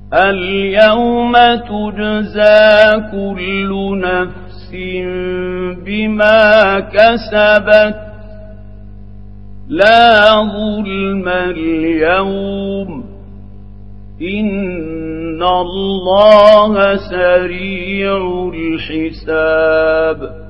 اليوم تجزى كل نفس بما كسبت لا ظلم اليوم إن الله سريع الحساب